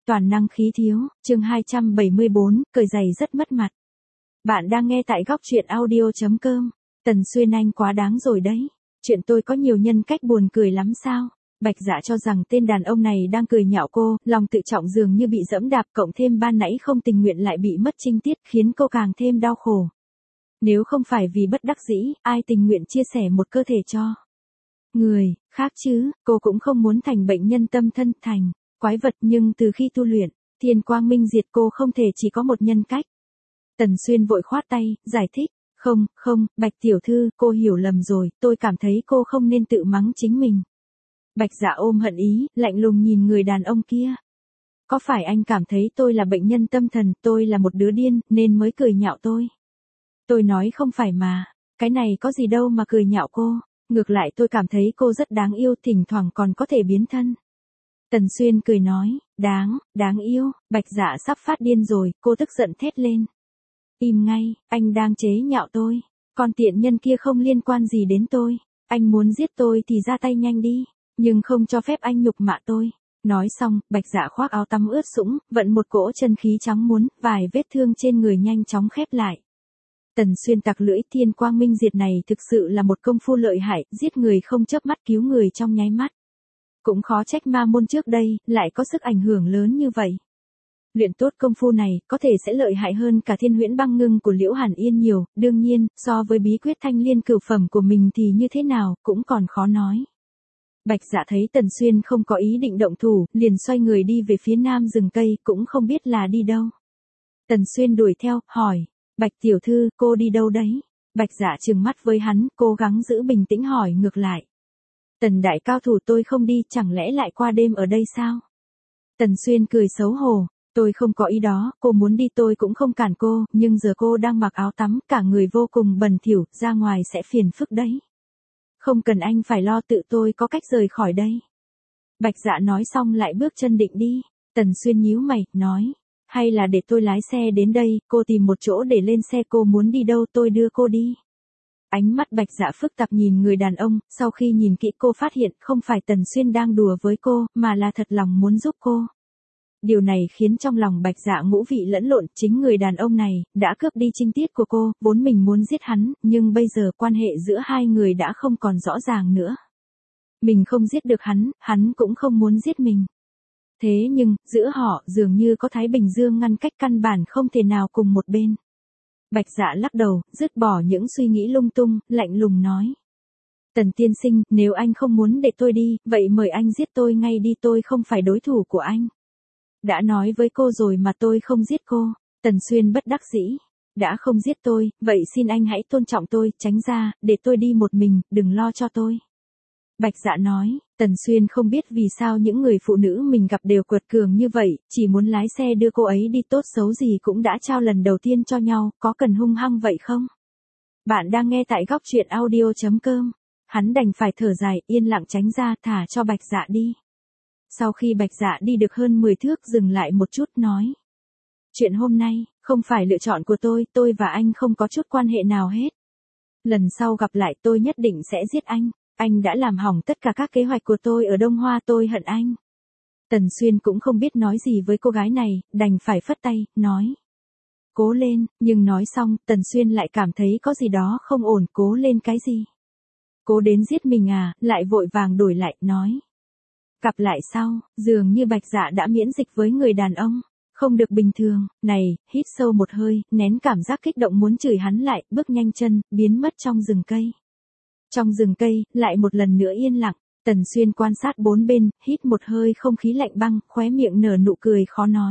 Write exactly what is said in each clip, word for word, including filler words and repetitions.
toàn năng khí thiếu, chương hai trăm bảy mươi bốn, cởi giày rất mất mặt. Bạn đang nghe tại góc truyện audio.com. Tần Xuyên anh quá đáng rồi đấy. Chuyện tôi có nhiều nhân cách buồn cười lắm sao? Bạch Dạ cho rằng tên đàn ông này đang cười nhạo cô, lòng tự trọng dường như bị dẫm đạp, cộng thêm ban nãy không tình nguyện lại bị mất trinh tiết, khiến cô càng thêm đau khổ. Nếu không phải vì bất đắc dĩ, ai tình nguyện chia sẻ một cơ thể cho người khác chứ? Cô cũng không muốn thành bệnh nhân tâm thân, thành quái vật, nhưng từ khi tu luyện Thiên Quang Minh Diệt, cô không thể chỉ có một nhân cách. Tần Xuyên vội khoát tay, giải thích, không, không, Bạch tiểu thư, cô hiểu lầm rồi, tôi cảm thấy cô không nên tự mắng chính mình. Bạch Dạ ôm hận ý, lạnh lùng nhìn người đàn ông kia. Có phải anh cảm thấy tôi là bệnh nhân tâm thần, tôi là một đứa điên, nên mới cười nhạo tôi? Tôi nói không phải mà, cái này có gì đâu mà cười nhạo cô, ngược lại tôi cảm thấy cô rất đáng yêu, thỉnh thoảng còn có thể biến thân. Tần Xuyên cười nói, đáng, đáng yêu. Bạch Dạ sắp phát điên rồi, cô tức giận thét lên. Im ngay, anh đang chế nhạo tôi, con tiện nhân kia không liên quan gì đến tôi, anh muốn giết tôi thì ra tay nhanh đi, nhưng không cho phép anh nhục mạ tôi. Nói xong, Bạch Dạ khoác áo tắm ướt sũng, vận một cỗ chân khí trắng muốn, vài vết thương trên người nhanh chóng khép lại. Tần Xuyên tặc lưỡi, Thiên Quang Minh Diệt này thực sự là một công phu lợi hại, giết người không chớp mắt, cứu người trong nháy mắt. Cũng khó trách ma môn trước đây lại có sức ảnh hưởng lớn như vậy. Luyện tốt công phu này, có thể sẽ lợi hại hơn cả Thiên Huyễn Băng Ngưng của Liễu Hàn Yên nhiều, đương nhiên, so với bí quyết Thanh Liên cửu phẩm của mình thì như thế nào, cũng còn khó nói. Bạch Dạ thấy Tần Xuyên không có ý định động thủ, liền xoay người đi về phía nam rừng cây, cũng không biết là đi đâu. Tần Xuyên đuổi theo, hỏi, Bạch tiểu thư, cô đi đâu đấy? Bạch Dạ trừng mắt với hắn, cố gắng giữ bình tĩnh hỏi ngược lại. Tần đại cao thủ, tôi không đi, chẳng lẽ lại qua đêm ở đây sao? Tần Xuyên cười xấu hổ, tôi không có ý đó, cô muốn đi tôi cũng không cản cô, nhưng giờ cô đang mặc áo tắm, cả người vô cùng bẩn thỉu, ra ngoài sẽ phiền phức đấy. Không cần anh phải lo, tự tôi có cách rời khỏi đây. Bạch Dạ nói xong lại bước chân định đi. Tần Xuyên nhíu mày, nói, hay là để tôi lái xe đến đây, cô tìm một chỗ để lên xe, cô muốn đi đâu tôi đưa cô đi. Ánh mắt Bạch Dạ phức tạp nhìn người đàn ông, sau khi nhìn kỹ cô phát hiện không phải Tần Xuyên đang đùa với cô, mà là thật lòng muốn giúp cô. Điều này khiến trong lòng Bạch Dạ ngũ vị lẫn lộn, chính người đàn ông này đã cướp đi trinh tiết của cô, vốn mình muốn giết hắn, nhưng bây giờ quan hệ giữa hai người đã không còn rõ ràng nữa. Mình không giết được hắn, hắn cũng không muốn giết mình. Thế nhưng, giữa họ dường như có Thái Bình Dương ngăn cách, căn bản không thể nào cùng một bên. Bạch Dạ lắc đầu, dứt bỏ những suy nghĩ lung tung, lạnh lùng nói. Tần tiên sinh, nếu anh không muốn để tôi đi, vậy mời anh giết tôi ngay đi, tôi không phải đối thủ của anh. Đã nói với cô rồi mà tôi không giết cô. Tần Xuyên bất đắc dĩ. Đã không giết tôi, vậy xin anh hãy tôn trọng tôi, tránh ra, để tôi đi một mình, đừng lo cho tôi. Bạch Dạ nói, Tần Xuyên không biết vì sao những người phụ nữ mình gặp đều quật cường như vậy, chỉ muốn lái xe đưa cô ấy đi, tốt xấu gì cũng đã trao lần đầu tiên cho nhau, có cần hung hăng vậy không? Bạn đang nghe tại góc truyện audio.com. Hắn đành phải thở dài, yên lặng tránh ra, thả cho Bạch Dạ đi. Sau khi Bạch Dạ đi được hơn mười thước, dừng lại một chút, nói. Chuyện hôm nay, không phải lựa chọn của tôi, tôi và anh không có chút quan hệ nào hết. Lần sau gặp lại tôi nhất định sẽ giết anh. Anh đã làm hỏng tất cả các kế hoạch của tôi ở Đông Hoa, tôi hận anh. Tần Xuyên cũng không biết nói gì với cô gái này, đành phải phất tay, nói. Cố lên, nhưng nói xong, Tần Xuyên lại cảm thấy có gì đó không ổn, cố lên cái gì? Cố đến giết mình à, lại vội vàng đổi lại, nói. Gặp lại sau, dường như Bạch Dạ đã miễn dịch với người đàn ông, không được bình thường, này, hít sâu một hơi, nén cảm giác kích động muốn chửi hắn lại, bước nhanh chân, biến mất trong rừng cây. Trong rừng cây, lại một lần nữa yên lặng, Tần Xuyên quan sát bốn bên, hít một hơi không khí lạnh băng, khóe miệng nở nụ cười khó nói.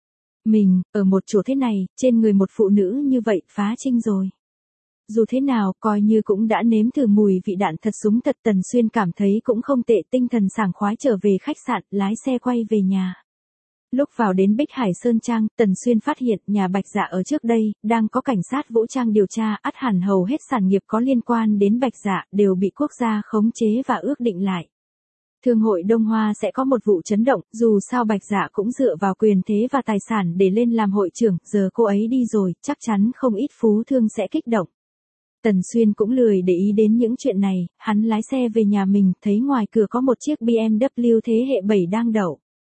Mình, ở một chỗ thế này, trên người một phụ nữ như vậy, phá trinh rồi. Dù thế nào, coi như cũng đã nếm thử mùi vị đạn thật súng thật. Tần Xuyên cảm thấy cũng không tệ, tinh thần sảng khoái trở về khách sạn, lái xe quay về nhà. Lúc vào đến Bích Hải Sơn Trang, Tần Xuyên phát hiện nhà Bạch Dạ ở trước đây, đang có cảnh sát vũ trang điều tra, ắt hẳn hầu hết sản nghiệp có liên quan đến Bạch Dạ, đều bị quốc gia khống chế và ước định lại. Thương hội Đông Hoa sẽ có một vụ chấn động, dù sao Bạch Dạ cũng dựa vào quyền thế và tài sản để lên làm hội trưởng, giờ cô ấy đi rồi, chắc chắn không ít phú thương sẽ kích động. Tần Xuyên cũng lười để ý đến những chuyện này, hắn lái xe về nhà mình, thấy ngoài cửa có một chiếc bê em vê thế hệ bảy đang đậu.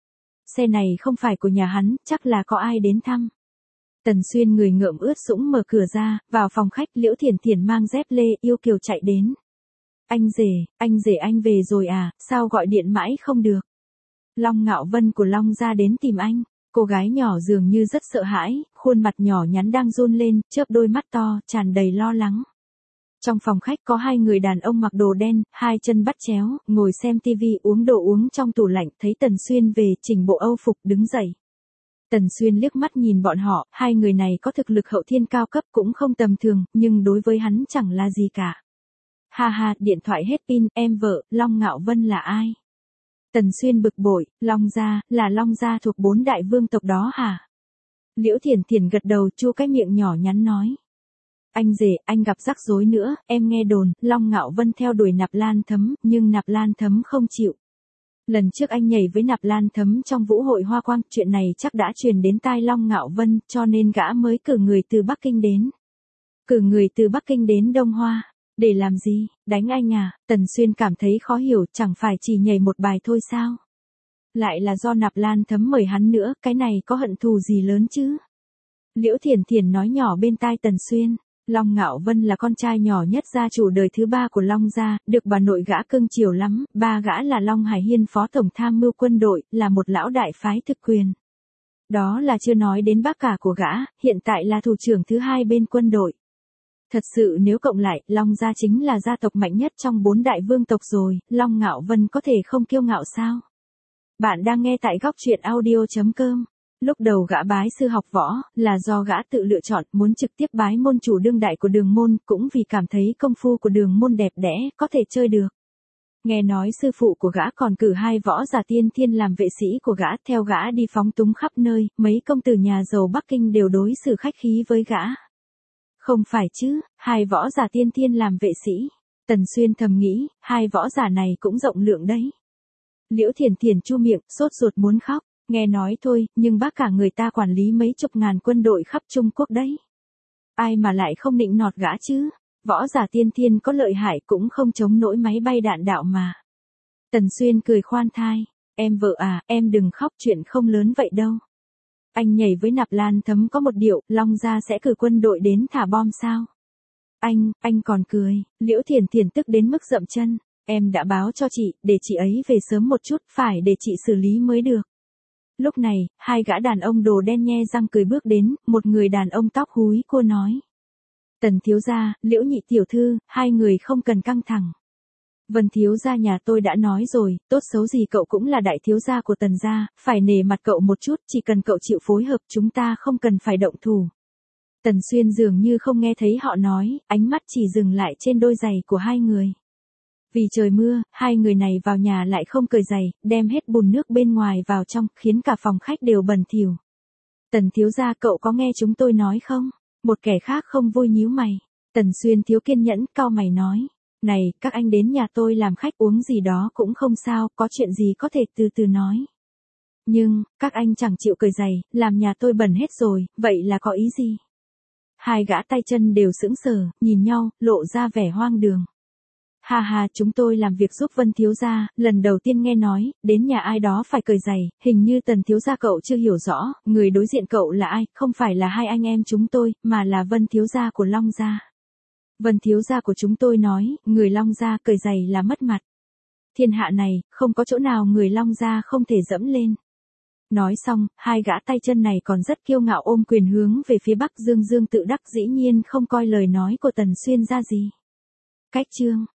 Xe này không phải của nhà hắn, chắc là có ai đến thăm. Tần Xuyên người ngợm ướt sũng mở cửa ra, vào phòng khách. Liễu Thiển Thiển mang dép lê yêu kiều chạy đến. Anh rể, anh rể anh về rồi à, sao gọi điện mãi không được? Long Ngạo Vân của Long gia đến tìm anh. Cô gái nhỏ dường như rất sợ hãi, khuôn mặt nhỏ nhắn đang run lên, chớp đôi mắt to, tràn đầy lo lắng. Trong phòng khách có hai người đàn ông mặc đồ đen, hai chân bắt chéo, ngồi xem tivi uống đồ uống trong tủ lạnh, thấy Tần Xuyên về, chỉnh bộ Âu phục đứng dậy. Tần Xuyên liếc mắt nhìn bọn họ, hai người này có thực lực hậu thiên cao cấp cũng không tầm thường, nhưng đối với hắn chẳng là gì cả. Ha ha, điện thoại hết pin, em vợ, Long Ngạo Vân là ai? Tần Xuyên bực bội, Long gia, là Long gia thuộc bốn đại vương tộc đó hả? Liễu Thiển Thiển gật đầu, chu cái miệng nhỏ nhắn nói. Anh rể, anh gặp rắc rối nữa, em nghe đồn, Long Ngạo Vân theo đuổi Nạp Lan Thấm, nhưng Nạp Lan Thấm không chịu. Lần trước anh nhảy với Nạp Lan Thấm trong vũ hội Hoa Quang, chuyện này chắc đã truyền đến tai Long Ngạo Vân, cho nên gã mới cử người từ Bắc Kinh đến. Cử người từ Bắc Kinh đến Đông Hoa. Để làm gì, đánh anh à? Tần Xuyên cảm thấy khó hiểu, chẳng phải chỉ nhảy một bài thôi sao? Lại là do Nạp Lan Thấm mời hắn nữa, cái này có hận thù gì lớn chứ? Liễu Thiển Thiển nói nhỏ bên tai Tần Xuyên. Long Ngạo Vân là con trai nhỏ nhất gia chủ đời thứ ba của Long gia, được bà nội gã cưng chiều lắm, ba gã là Long Hải Hiên phó tổng tham mưu quân đội, là một lão đại phái thực quyền. Đó là chưa nói đến bác cả của gã, hiện tại là thủ trưởng thứ hai bên quân đội. Thật sự nếu cộng lại, Long gia chính là gia tộc mạnh nhất trong bốn đại vương tộc rồi, Long Ngạo Vân có thể không kiêu ngạo sao? Bạn đang nghe tại góc truyện audio chấm com. Lúc đầu gã bái sư học võ, là do gã tự lựa chọn, muốn trực tiếp bái môn chủ đương đại của Đường môn, cũng vì cảm thấy công phu của Đường môn đẹp đẽ, có thể chơi được. Nghe nói sư phụ của gã còn cử hai võ giả tiên thiên làm vệ sĩ của gã, theo gã đi phóng túng khắp nơi, mấy công tử nhà giàu Bắc Kinh đều đối xử khách khí với gã. Không phải chứ, hai võ giả tiên thiên làm vệ sĩ. Tần Xuyên thầm nghĩ, hai võ giả này cũng rộng lượng đấy. Liễu Thiển Thiển chu miệng, sốt ruột muốn khóc. Nghe nói thôi, nhưng bác cả người ta quản lý mấy chục ngàn quân đội khắp Trung Quốc đấy. Ai mà lại không nịnh nọt gã chứ? Võ giả tiên thiên có lợi hại cũng không chống nổi máy bay đạn đạo mà. Tần Xuyên cười khoan thai. Em vợ à, em đừng khóc, chuyện không lớn vậy đâu. Anh nhảy với Nạp Lan Thấm có một điệu, Long gia sẽ cử quân đội đến thả bom sao? Anh, anh còn cười. Liễu Thiển Thiển tức đến mức dậm chân. Em đã báo cho chị, để chị ấy về sớm một chút, phải để chị xử lý mới được. Lúc này, hai gã đàn ông đồ đen nhe răng cười bước đến, một người đàn ông tóc húi cua nói. Tần thiếu gia, Liễu nhị tiểu thư, hai người không cần căng thẳng. Vân thiếu gia nhà tôi đã nói rồi, tốt xấu gì cậu cũng là đại thiếu gia của Tần gia, phải nể mặt cậu một chút, chỉ cần cậu chịu phối hợp chúng ta không cần phải động thủ. Tần Xuyên dường như không nghe thấy họ nói, ánh mắt chỉ dừng lại trên đôi giày của hai người. Vì trời mưa, hai người này vào nhà lại không cởi giày, đem hết bùn nước bên ngoài vào trong, khiến cả phòng khách đều bẩn thỉu. Tần thiếu gia, cậu có nghe chúng tôi nói không? Một kẻ khác không vui nhíu mày. Tần Xuyên thiếu kiên nhẫn, cau mày nói. Này, các anh đến nhà tôi làm khách uống gì đó cũng không sao, có chuyện gì có thể từ từ nói. Nhưng, các anh chẳng chịu cởi giày, làm nhà tôi bẩn hết rồi, vậy là có ý gì? Hai gã tay chân đều sững sờ, nhìn nhau, lộ ra vẻ hoang đường. Ha ha, chúng tôi làm việc giúp Vân thiếu gia, lần đầu tiên nghe nói, đến nhà ai đó phải cởi giày, hình như Tần thiếu gia cậu chưa hiểu rõ, người đối diện cậu là ai, không phải là hai anh em chúng tôi, mà là Vân thiếu gia của Long gia. Vân thiếu gia của chúng tôi nói, người Long gia cởi giày là mất mặt. Thiên hạ này, không có chỗ nào người Long gia không thể dẫm lên. Nói xong, hai gã tay chân này còn rất kiêu ngạo ôm quyền hướng về phía Bắc Dương Dương tự đắc dĩ nhiên không coi lời nói của Tần Xuyên ra gì. Cách chương